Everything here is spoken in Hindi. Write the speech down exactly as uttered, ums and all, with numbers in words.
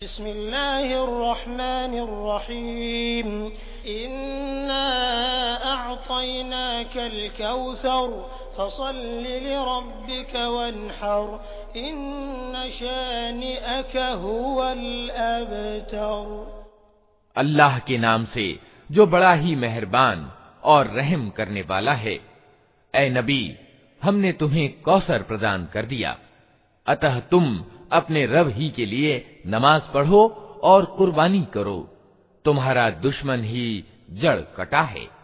बिस्मिल्लाहिर्रहमानिर्रहीम इन्ना अअतैनाकल कौसर फसल्लि लिरब्बिक वन्हर इन्न शानिअक हुवल अबतर। अल्लाह के नाम से जो बड़ा ही मेहरबान और रहम करने वाला है। ऐ नबी, हमने तुम्हें कौसर प्रदान कर दिया, अतः तुम अपने रब ही के लिए नमाज पढ़ो और कुर्बानी करो। तुम्हारा दुश्मन ही जड़ कटा है।